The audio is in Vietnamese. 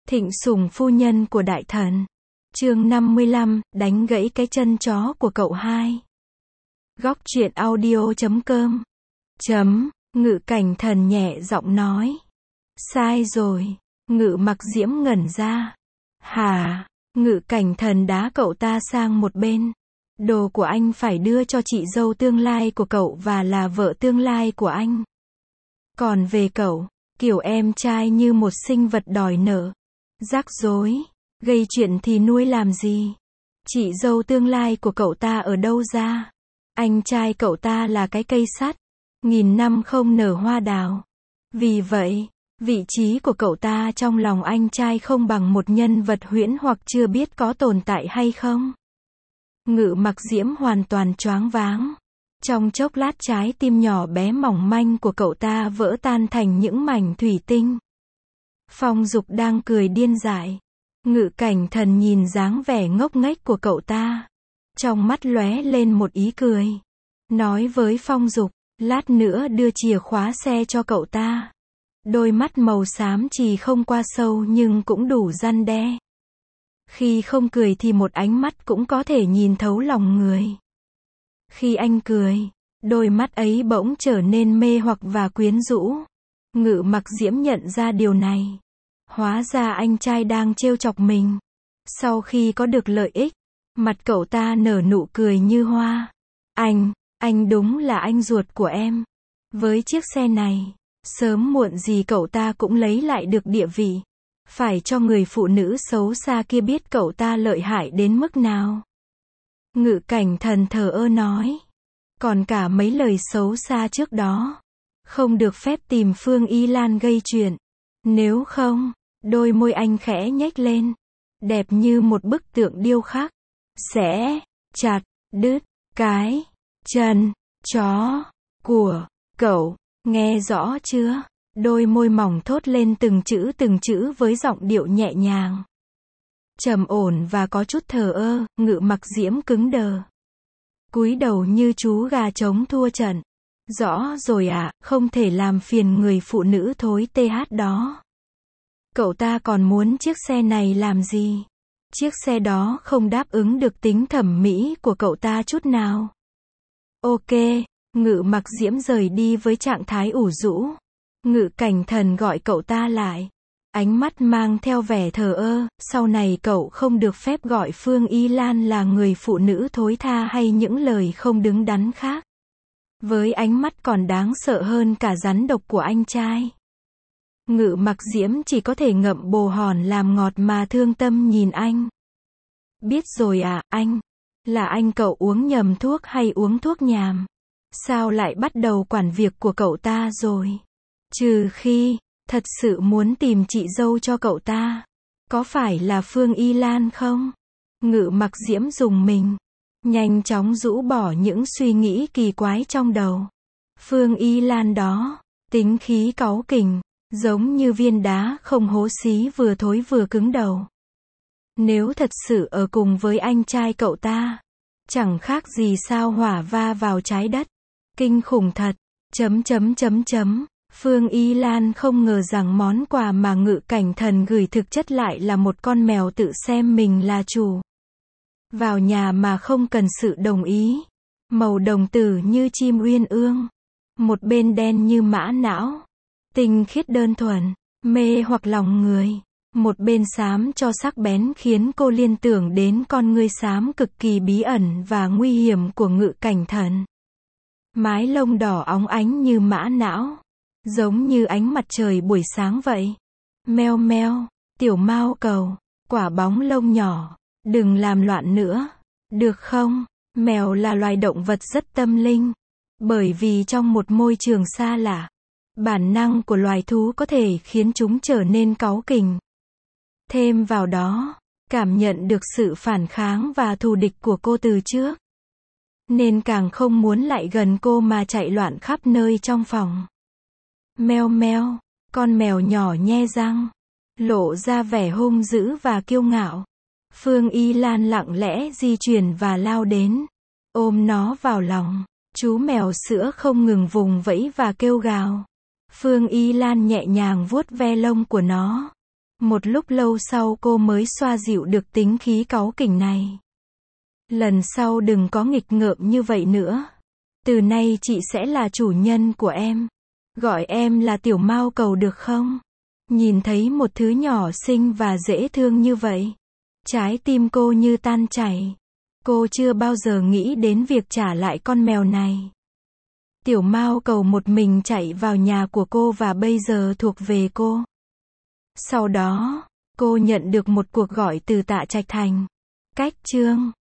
Thịnh sủng phu nhân của đại thần. Chương 55, đánh gãy cái chân chó của cậu hai. Góc truyện audio.com. Ngự cảnh thần nhẹ giọng nói. Sai rồi. Ngự mặc diễm ngẩn ra. Hả? Ngự cảnh thần đá cậu ta sang một bên. Đồ của anh phải đưa cho chị dâu tương lai của cậu và là vợ tương lai của anh. Còn về cậu, kiểu em trai như một sinh vật đòi nợ. Rắc rối. Gây chuyện thì nuôi làm gì? Chị dâu tương lai của cậu ta ở đâu ra? Anh trai cậu ta là cái cây sắt. Nghìn năm không nở hoa đào. Vì vậy, vị trí của cậu ta trong lòng anh trai không bằng một nhân vật huyễn hoặc chưa biết có tồn tại hay không. Ngự mặc diễm hoàn toàn choáng váng. Trong chốc lát trái tim nhỏ bé mỏng manh của cậu ta vỡ tan thành những mảnh thủy tinh. Phong Dục đang cười điên dại. Ngự cảnh thần nhìn dáng vẻ ngốc nghếch của cậu ta. Trong mắt lóe lên một ý cười. Nói với Phong Dục, lát nữa đưa chìa khóa xe cho cậu ta. Đôi mắt màu xám chì không qua sâu nhưng cũng đủ răn đe. Khi không cười thì một ánh mắt cũng có thể nhìn thấu lòng người. Khi anh cười, đôi mắt ấy bỗng trở nên mê hoặc và quyến rũ. Ngự mặc diễm nhận ra điều này. Hóa ra anh trai đang trêu chọc mình. Sau khi có được lợi ích, mặt cậu ta nở nụ cười như hoa. Anh đúng là anh ruột của em. Với chiếc xe này, sớm muộn gì cậu ta cũng lấy lại được địa vị. Phải cho người phụ nữ xấu xa kia biết cậu ta lợi hại đến mức nào. Ngự cảnh thần thờ ơ nói. Còn cả mấy lời xấu xa trước đó. Không được phép tìm Phương Y Lan gây chuyện. Nếu không, đôi môi anh khẽ nhếch lên. Đẹp như một bức tượng điêu khắc. Sẽ chặt đứt cái chân chó của cậu. Nghe rõ chưa? Đôi môi mỏng thốt lên từng chữ với giọng điệu nhẹ nhàng. Trầm ổn và có chút thờ ơ. Ngự mặc diễm cứng đờ. Cúi đầu như chú gà trống thua trận. Rõ rồi ạ, không thể làm phiền người phụ nữ thối TH đó. Cậu ta còn muốn chiếc xe này làm gì? Chiếc xe đó không đáp ứng được tính thẩm mỹ của cậu ta chút nào. Ok, ngự mặc diễm rời đi với trạng thái ủ rũ. Ngự cảnh thần gọi cậu ta lại. Ánh mắt mang theo vẻ thờ ơ, sau này cậu không được phép gọi Phương Y Lan là người phụ nữ thối tha hay những lời không đứng đắn khác. Với ánh mắt còn đáng sợ hơn cả rắn độc của anh trai. Ngự mặc diễm chỉ có thể ngậm bồ hòn làm ngọt mà thương tâm nhìn anh. Biết rồi à, anh. Là anh cậu uống nhầm thuốc hay uống thuốc nhàm? Sao lại bắt đầu quản việc của cậu ta rồi? Trừ khi, thật sự muốn tìm chị dâu cho cậu ta. Có phải là Phương Y Lan không? Ngự mặc diễm dùng mình. Nhanh chóng rũ bỏ những suy nghĩ kỳ quái trong đầu. Phương Y Lan đó, tính khí cáu kỉnh, giống như viên đá không hố xí vừa thối vừa cứng đầu. Nếu thật sự ở cùng với anh trai cậu ta, chẳng khác gì sao hỏa va vào trái đất. Kinh khủng thật. Phương Y Lan không ngờ rằng món quà mà ngự cảnh thần gửi thực chất lại là một con mèo tự xem mình là chủ. Vào nhà mà không cần sự đồng ý. Màu đồng tử như chim uyên ương. Một bên đen như mã não. Tinh khiết đơn thuần, mê hoặc lòng người. Một bên xám cho sắc bén khiến cô liên tưởng đến con ngươi xám cực kỳ bí ẩn và nguy hiểm của ngự cảnh thần. Mái lông đỏ óng ánh như mã não. Giống như ánh mặt trời buổi sáng vậy. Meo meo, tiểu mao cầu, quả bóng lông nhỏ. Đừng làm loạn nữa. Được không? Mèo là loài động vật rất tâm linh. Bởi vì trong một môi trường xa lạ, bản năng của loài thú có thể khiến chúng trở nên cáu kỉnh. Thêm vào đó, cảm nhận được sự phản kháng và thù địch của cô từ trước. Nên càng không muốn lại gần cô mà chạy loạn khắp nơi trong phòng. Meo meo, con mèo nhỏ nhe răng, lộ ra vẻ hung dữ và kiêu ngạo. Phương Y Lan lặng lẽ di chuyển và lao đến, ôm nó vào lòng. Chú mèo sữa không ngừng vùng vẫy và kêu gào. Phương Y Lan nhẹ nhàng vuốt ve lông của nó. Một lúc lâu sau cô mới xoa dịu được tính khí cáu kỉnh này. Lần sau đừng có nghịch ngợm như vậy nữa. Từ nay chị sẽ là chủ nhân của em. Gọi em là tiểu mao cầu được không? Nhìn thấy một thứ nhỏ xinh và dễ thương như vậy, trái tim cô như tan chảy. Cô chưa bao giờ nghĩ đến việc trả lại con mèo này. Tiểu mao cầu một mình chạy vào nhà của cô và bây giờ thuộc về cô. Sau đó, cô nhận được một cuộc gọi từ Tạ Trạch Thành. Cách chương